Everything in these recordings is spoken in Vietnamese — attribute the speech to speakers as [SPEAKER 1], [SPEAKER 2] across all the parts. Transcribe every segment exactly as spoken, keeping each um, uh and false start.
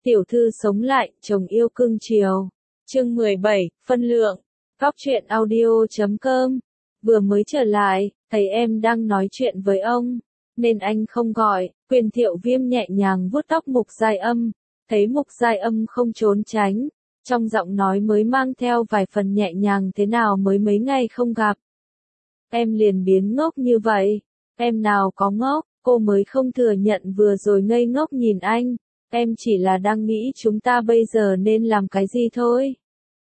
[SPEAKER 1] Tiểu thư sống lại, chồng yêu cưng chiều. Chương mười bảy, phân lượng. Góc truyện audio chấm com. Vừa mới trở lại, thấy em đang nói chuyện với ông, nên anh không gọi. Quyền Thiệu Viêm nhẹ nhàng vuốt tóc Mục Giai Âm, thấy Mục Giai Âm không trốn tránh, trong giọng nói mới mang theo vài phần nhẹ nhàng. Thế nào mới mấy ngày không gặp, em liền biến ngốc như vậy? Em nào có ngốc, cô mới không thừa nhận vừa rồi ngây ngốc nhìn anh. Em chỉ là đang nghĩ chúng ta bây giờ nên làm cái gì thôi.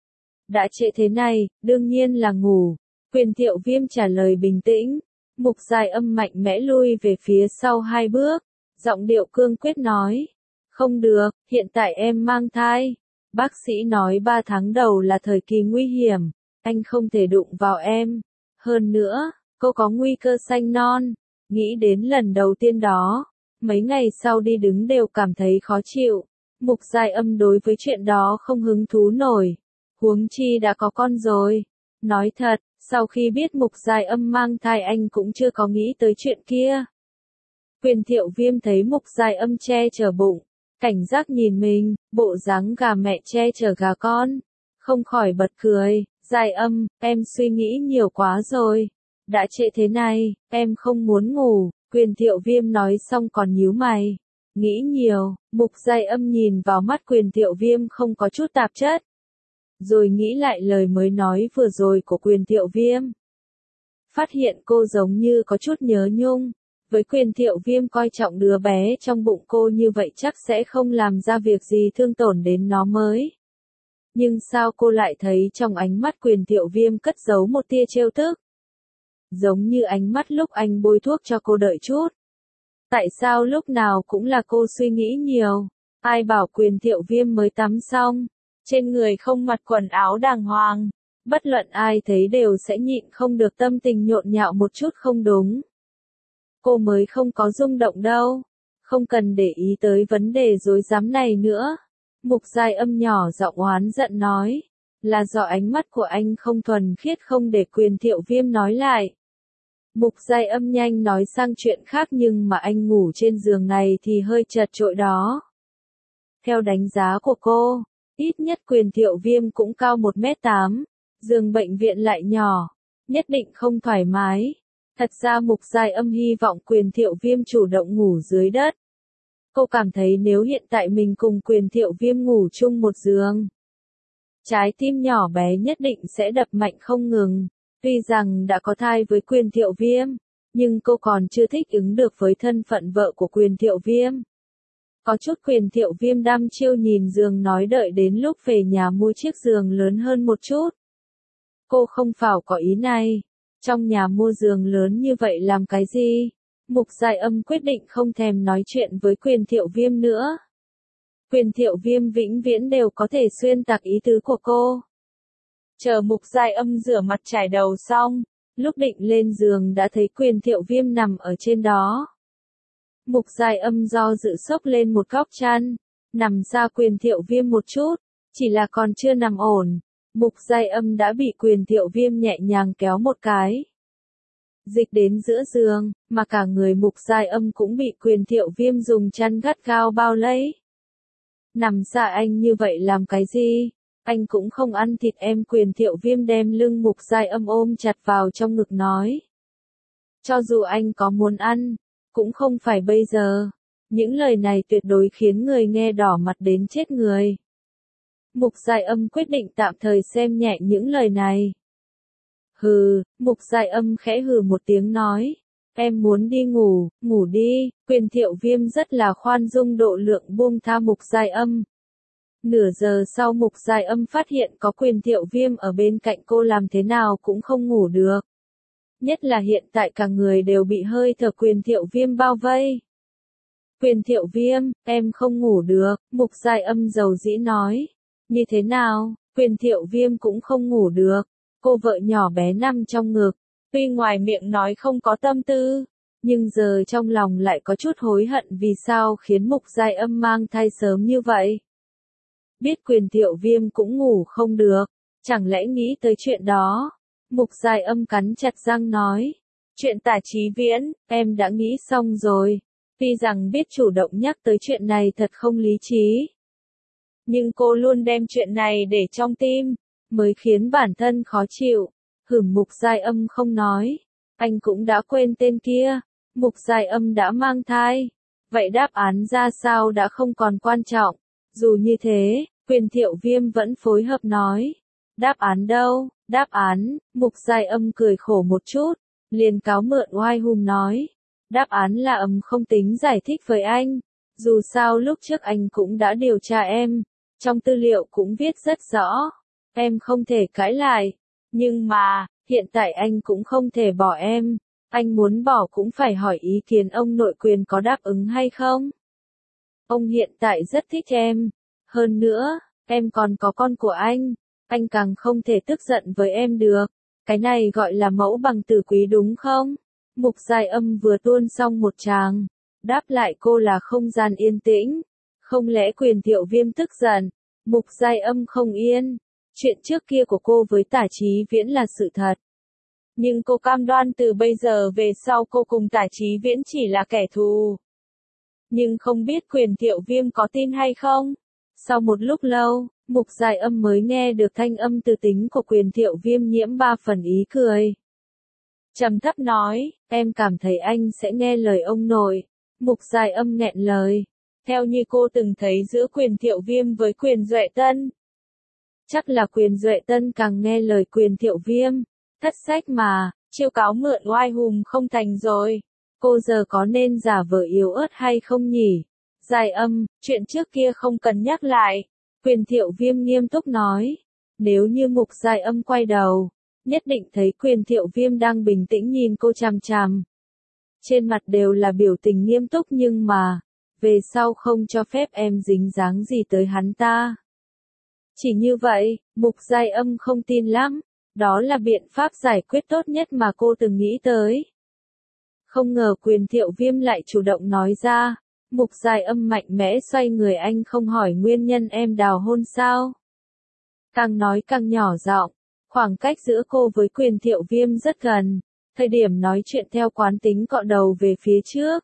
[SPEAKER 1] Đã trễ thế này, đương nhiên là ngủ. Quyền Thiệu Viêm trả lời bình tĩnh. Mục Giai Âm mạnh mẽ lui về phía sau hai bước, giọng điệu cương quyết nói. Không được, hiện tại em mang thai. Bác sĩ nói ba tháng đầu là thời kỳ nguy hiểm, anh không thể đụng vào em. Hơn nữa, cô có nguy cơ sanh non. Nghĩ đến lần đầu tiên đó, mấy ngày sau đi đứng đều cảm thấy khó chịu. Mục Giai Âm đối với chuyện đó không hứng thú nổi. Huống chi đã có con rồi. Nói thật, sau khi biết Mục Giai Âm mang thai anh cũng chưa có nghĩ tới chuyện kia. Quyền Thiệu Viêm thấy Mục Giai Âm che chở bụng, cảnh giác nhìn mình, bộ dáng gà mẹ che chở gà con, không khỏi bật cười. Giai Âm, em suy nghĩ nhiều quá rồi. Đã trễ thế này, em không muốn ngủ. Quyền Thiệu Viêm nói xong còn nhíu mày. Nghĩ nhiều. Mục Giai Âm nhìn vào mắt Quyền Thiệu Viêm không có chút tạp chất, rồi nghĩ lại lời mới nói vừa rồi của Quyền Thiệu Viêm. Phát hiện cô giống như có chút nhớ nhung. Với Quyền Thiệu Viêm coi trọng đứa bé trong bụng cô như vậy chắc sẽ không làm ra việc gì thương tổn đến nó mới. Nhưng sao cô lại thấy trong ánh mắt Quyền Thiệu Viêm cất giấu một tia trêu tức? Giống như ánh mắt lúc anh bôi thuốc cho cô đợi chút. Tại sao lúc nào cũng là cô suy nghĩ nhiều? Ai bảo Quyền Thiệu Viêm mới tắm xong, trên người không mặc quần áo đàng hoàng. Bất luận ai thấy đều sẽ nhịn không được tâm tình nhộn nhạo một chút không đúng. Cô mới không có rung động đâu. Không cần để ý tới vấn đề rối rắm này nữa. Mục Giai Âm nhỏ giọng oán giận nói. Là do ánh mắt của anh không thuần khiết không để Quyền Thiệu Viêm nói lại. Mục Giai Âm nhanh nói sang chuyện khác nhưng mà anh ngủ trên giường này thì hơi chật chội đó. Theo đánh giá của cô, ít nhất Quyền Thiệu Viêm cũng cao một mét tám, giường bệnh viện lại nhỏ, nhất định không thoải mái. Thật ra Mục Giai Âm hy vọng Quyền Thiệu Viêm chủ động ngủ dưới đất. Cô cảm thấy nếu hiện tại mình cùng Quyền Thiệu Viêm ngủ chung một giường, trái tim nhỏ bé nhất định sẽ đập mạnh không ngừng. Tuy rằng đã có thai với Quyền Thiệu Viêm, nhưng cô còn chưa thích ứng được với thân phận vợ của Quyền Thiệu Viêm. Có chút Quyền Thiệu Viêm đăm chiêu nhìn giường nói đợi đến lúc về nhà mua chiếc giường lớn hơn một chút. Cô không phải có ý này. Trong nhà mua giường lớn như vậy làm cái gì? Mục Giai Âm quyết định không thèm nói chuyện với Quyền Thiệu Viêm nữa. Quyền Thiệu Viêm vĩnh viễn đều có thể xuyên tạc ý tứ của cô. Chờ Mục Giai Âm rửa mặt chải đầu xong, lúc định lên giường đã thấy Quyền Thiệu Viêm nằm ở trên đó. Mục Giai Âm do dự xốc lên một góc chăn, nằm xa Quyền Thiệu Viêm một chút, chỉ là còn chưa nằm ổn. Mục Giai Âm đã bị Quyền Thiệu Viêm nhẹ nhàng kéo một cái, dịch đến giữa giường, mà cả người Mục Giai Âm cũng bị Quyền Thiệu Viêm dùng chăn gắt gao bao lấy. Nằm xa anh như vậy làm cái gì? Anh cũng không ăn thịt em. Quyền Thiệu Viêm đem lưng Mục Giai Âm ôm chặt vào trong ngực nói. Cho dù anh có muốn ăn, cũng không phải bây giờ. Những lời này tuyệt đối khiến người nghe đỏ mặt đến chết người. Mục Giai Âm quyết định tạm thời xem nhẹ những lời này. Hừ, Mục Giai Âm khẽ hừ một tiếng nói. Em muốn đi ngủ, ngủ đi. Quyền Thiệu Viêm rất là khoan dung độ lượng buông tha Mục Giai Âm. Nửa giờ sau Mục Giai Âm phát hiện có Quyền Thiệu Viêm ở bên cạnh cô làm thế nào cũng không ngủ được. Nhất là hiện tại cả người đều bị hơi thở Quyền Thiệu Viêm bao vây. Quyền Thiệu Viêm, em không ngủ được. Mục Giai Âm dầu dĩ nói. Như thế nào? Quyền Thiệu Viêm cũng không ngủ được. Cô vợ nhỏ bé nằm trong ngực. Tuy ngoài miệng nói không có tâm tư, nhưng giờ trong lòng lại có chút hối hận vì sao khiến Mục Giai Âm mang thai sớm như vậy. Biết Quyền Thiệu Viêm cũng ngủ không được, chẳng lẽ nghĩ tới chuyện đó? Mục Giai Âm cắn chặt răng nói. Chuyện Tả Chí Viễn, em đã nghĩ xong rồi. Tuy rằng biết chủ động nhắc tới chuyện này thật không lý trí, Nhưng cô luôn đem chuyện này để trong tim, mới khiến bản thân khó chịu. Hửm Mục Giai Âm không nói. Anh cũng đã quên tên kia. Mục Giai Âm đã mang thai. Vậy đáp án ra sao đã không còn quan trọng. Dù như thế, Quyền Thiệu Viêm vẫn phối hợp nói. Đáp án đâu? Đáp án, Mục Giai Âm cười khổ một chút, liền cáo mượn oai hùng nói. Đáp án là Âm không tính giải thích với anh. Dù sao lúc trước anh cũng đã điều tra em. Trong tư liệu cũng viết rất rõ. Em không thể cãi lại. Nhưng mà, hiện tại anh cũng không thể bỏ em. Anh muốn bỏ cũng phải hỏi ý kiến ông nội Quyền có đáp ứng hay không. Ông hiện tại rất thích em. Hơn nữa, em còn có con của anh. Anh càng không thể tức giận với em được. Cái này gọi là mẫu bằng tử quý đúng không? Mục Giai Âm vừa tuôn xong một tràng. Đáp lại cô là không gian yên tĩnh. Không lẽ Quyền Thiệu Viêm tức giận? Mục Giai Âm không yên. Chuyện trước kia của cô với Tả Chí Viễn là sự thật. Nhưng cô cam đoan từ bây giờ về sau cô cùng Tả Chí Viễn chỉ là kẻ thù. Nhưng không biết Quyền Thiệu Viêm có tin hay không? Sau một lúc lâu, Mục Giai Âm mới nghe được thanh âm từ tính của Quyền Thiệu Viêm nhiễm ba phần ý cười. Trầm thấp nói, em cảm thấy anh sẽ nghe lời ông nội. Mục Giai Âm nghẹn lời. Theo như cô từng thấy giữa Quyền Thiệu Viêm với Quyền Duệ Tân. Chắc là Quyền Duệ Tân càng nghe lời Quyền Thiệu Viêm. Thất sách mà, chiêu cáo mượn oai hùng không thành rồi. Cô giờ có nên giả vờ yếu ớt hay không nhỉ? Giai Âm, chuyện trước kia không cần nhắc lại. Quyền Thiệu Viêm nghiêm túc nói. Nếu như Mục Giai Âm quay đầu, nhất định thấy Quyền Thiệu Viêm đang bình tĩnh nhìn cô chằm chằm. Trên mặt đều là biểu tình nghiêm túc nhưng mà, về sau không cho phép em dính dáng gì tới hắn ta. Chỉ như vậy, Mục Giai Âm không tin lắm. Đó là biện pháp giải quyết tốt nhất mà cô từng nghĩ tới. Không ngờ Quyền Thiệu Viêm lại chủ động nói ra. Mục Giai Âm mạnh mẽ xoay người anh không hỏi nguyên nhân em đào hôn sao. Càng nói càng nhỏ giọng. Khoảng cách giữa cô với Quyền Thiệu Viêm rất gần. Thời điểm nói chuyện theo quán tính cọ đầu về phía trước.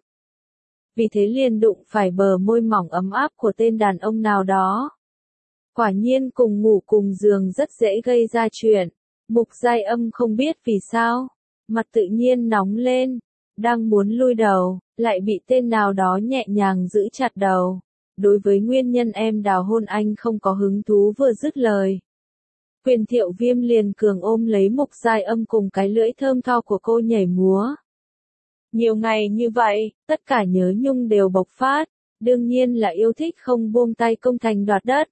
[SPEAKER 1] Vì thế liền đụng phải bờ môi mỏng ấm áp của tên đàn ông nào đó. Quả nhiên cùng ngủ cùng giường rất dễ gây ra chuyện. Mục Giai Âm không biết vì sao. Mặt tự nhiên nóng lên. Đang muốn lui đầu, lại bị tên nào đó nhẹ nhàng giữ chặt đầu. Đối với nguyên nhân em đào hôn anh không có hứng thú vừa dứt lời. Quyền Thiệu Viêm liền cường ôm lấy Mục Giai Âm cùng cái lưỡi thơm tho của cô nhảy múa. Nhiều ngày như vậy, tất cả nhớ nhung đều bộc phát. Đương nhiên là yêu thích không buông tay công thành đoạt đất.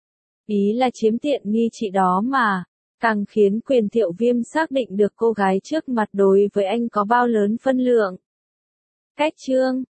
[SPEAKER 1] Ý là chiếm tiện nghi chị đó mà. Càng khiến Quyền Thiệu Viêm xác định được cô gái trước mặt đối với anh có bao lớn phân lượng. Cách chương